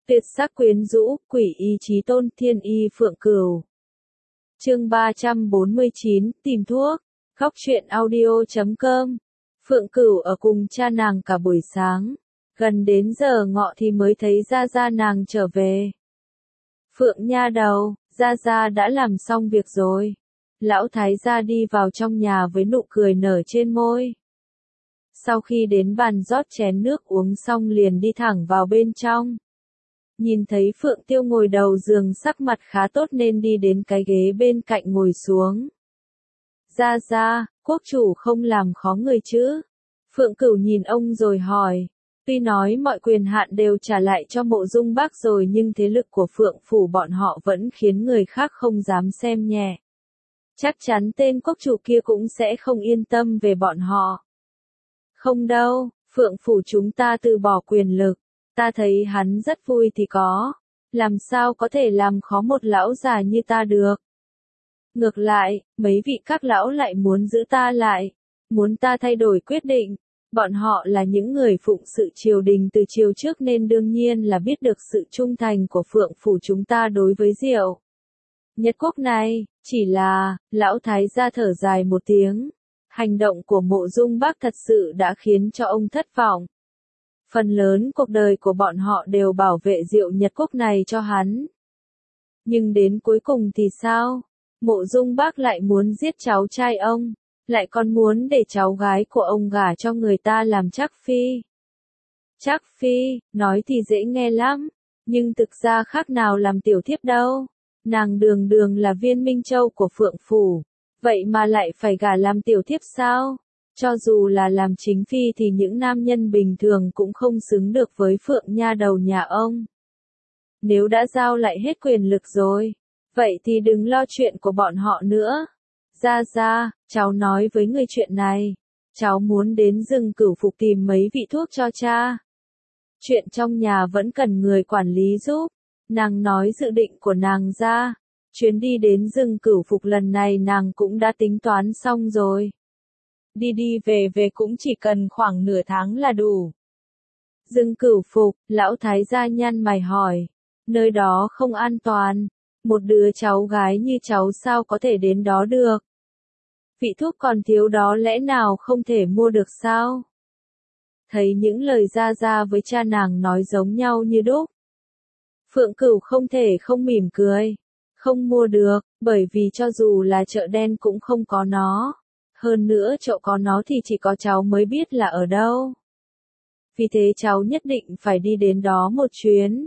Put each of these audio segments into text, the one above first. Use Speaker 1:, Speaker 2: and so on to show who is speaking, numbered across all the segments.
Speaker 1: Tuyệt sắc quyến rũ, quỷ y chí tôn, thiên y phượng cửu. Chương 349, tìm thuốc. Khóc chuyện audio.com. Phượng Cửu ở cùng cha nàng cả buổi sáng, gần đến giờ ngọ thì mới thấy Gia Gia nàng trở về. Phượng nha đầu, Gia Gia đã làm xong việc rồi. Lão thái gia đi vào trong nhà với nụ cười nở trên môi. Sau khi đến bàn rót chén nước uống xong liền đi thẳng vào bên trong. Nhìn thấy Phượng Tiêu ngồi đầu giường sắc mặt khá tốt nên đi đến cái ghế bên cạnh ngồi xuống. Gia Gia, quốc chủ không làm khó người chứ? Phượng Cửu nhìn ông rồi hỏi. Tuy nói mọi quyền hạn đều trả lại cho Mộ Dung Bác rồi nhưng thế lực của Phượng Phủ bọn họ vẫn khiến người khác không dám xem nhẹ. Chắc chắn tên quốc chủ kia cũng sẽ không yên tâm về bọn họ. Không đâu, Phượng Phủ chúng ta từ bỏ quyền lực. Ta thấy hắn rất vui thì có. Làm sao có thể làm khó một lão già như ta được. Ngược lại, mấy vị các lão lại muốn giữ ta lại. Muốn ta thay đổi quyết định. Bọn họ là những người phụng sự triều đình từ triều trước nên đương nhiên là biết được sự trung thành của Phượng Phủ chúng ta đối với Diệu Nhật Quốc này. Chỉ là, lão thái gia thở dài một tiếng. Hành động của Mộ Dung Bác thật sự đã khiến cho ông thất vọng. Phần lớn cuộc đời của bọn họ đều bảo vệ Diệu Nhật Quốc này cho hắn. Nhưng đến cuối cùng thì sao? Mộ Dung Bác lại muốn giết cháu trai ông, lại còn muốn để cháu gái của ông gả cho người ta làm Trác Phi. Trác Phi, nói thì dễ nghe lắm, nhưng thực ra khác nào làm tiểu thiếp đâu. Nàng đường đường là viên minh châu của Phượng Phủ, vậy mà lại phải gả làm tiểu thiếp sao? Cho dù là làm chính phi thì những nam nhân bình thường cũng không xứng được với Phượng nha đầu nhà ông. Nếu đã giao lại hết quyền lực rồi, vậy thì đừng lo chuyện của bọn họ nữa. Gia Gia, cháu nói với người chuyện này. Cháu muốn đến rừng Cửu Phục tìm mấy vị thuốc cho cha. Chuyện trong nhà vẫn cần người quản lý giúp. Nàng nói dự định của nàng ra. Chuyến đi đến rừng Cửu Phục lần này nàng cũng đã tính toán xong rồi. Đi đi về về cũng chỉ cần khoảng nửa tháng là đủ. Rừng Cửu Phục, lão thái gia nhăn mày hỏi. Nơi đó không an toàn. Một đứa cháu gái như cháu sao có thể đến đó được. Vị thuốc còn thiếu đó lẽ nào không thể mua được sao? Thấy những lời Gia Gia với cha nàng nói giống nhau như đúc. Phượng Cửu không thể không mỉm cười. Không mua được, bởi vì cho dù là chợ đen cũng không có nó. Hơn nữa chỗ có nó thì chỉ có cháu mới biết là ở đâu. Vì thế cháu nhất định phải đi đến đó một chuyến.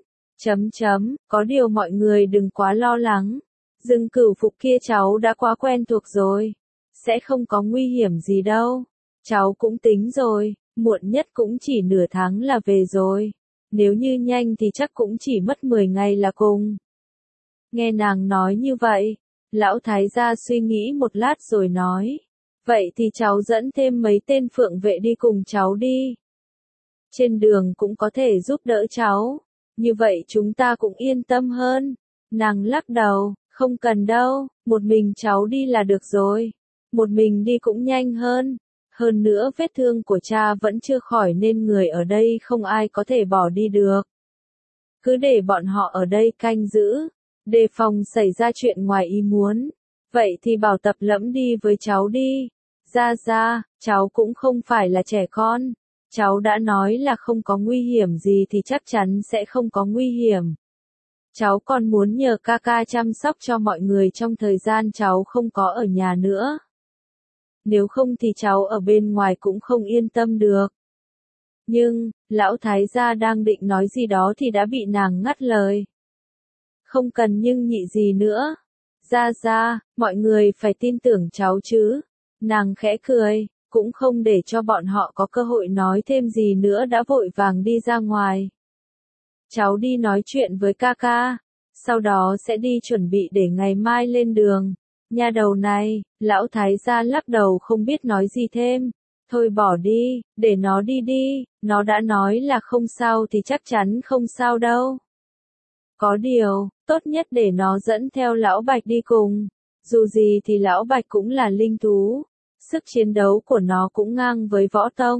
Speaker 1: Có điều mọi người đừng quá lo lắng. Rừng Cửu Phục kia cháu đã quá quen thuộc rồi. Sẽ không có nguy hiểm gì đâu. Cháu cũng tính rồi, muộn nhất cũng chỉ nửa tháng là về rồi. Nếu như nhanh thì chắc cũng chỉ mất 10 ngày là cùng. Nghe nàng nói như vậy, lão thái gia suy nghĩ một lát rồi nói. Vậy thì cháu dẫn thêm mấy tên phượng vệ đi cùng cháu đi. Trên đường cũng có thể giúp đỡ cháu. Như vậy chúng ta cũng yên tâm hơn. Nàng lắc đầu, không cần đâu, một mình cháu đi là được rồi. Một mình đi cũng nhanh hơn. Hơn nữa vết thương của cha vẫn chưa khỏi nên người ở đây không ai có thể bỏ đi được. Cứ để bọn họ ở đây canh giữ, đề phòng xảy ra chuyện ngoài ý muốn. Vậy thì bảo Tập Lẫm đi với cháu đi. Gia Gia, cháu cũng không phải là trẻ con. Cháu đã nói là không có nguy hiểm gì thì chắc chắn sẽ không có nguy hiểm. Cháu còn muốn nhờ ca ca chăm sóc cho mọi người trong thời gian cháu không có ở nhà nữa. Nếu không thì cháu ở bên ngoài cũng không yên tâm được. Nhưng, lão thái gia đang định nói gì đó thì đã bị nàng ngắt lời. Không cần nhưng nhị gì nữa. Gia Gia, mọi người phải tin tưởng cháu chứ. Nàng khẽ cười, cũng không để cho bọn họ có cơ hội nói thêm gì nữa đã vội vàng đi ra ngoài. Cháu đi nói chuyện với ca ca, sau đó sẽ đi chuẩn bị để ngày mai lên đường. Nha đầu này, lão thái gia lắc đầu không biết nói gì thêm. Thôi bỏ đi, để nó đi đi, nó đã nói là không sao thì chắc chắn không sao đâu. Có điều, tốt nhất để nó dẫn theo lão Bạch đi cùng. Dù gì thì lão Bạch cũng là linh thú. Sức chiến đấu của nó cũng ngang với Võ Tông.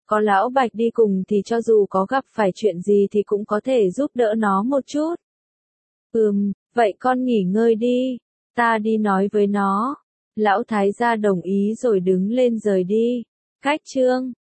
Speaker 1: Có lão Bạch đi cùng thì cho dù có gặp phải chuyện gì thì cũng có thể giúp đỡ nó một chút. Vậy con nghỉ ngơi đi, ta đi nói với nó. Lão thái gia đồng ý rồi đứng lên rời đi. Cách chương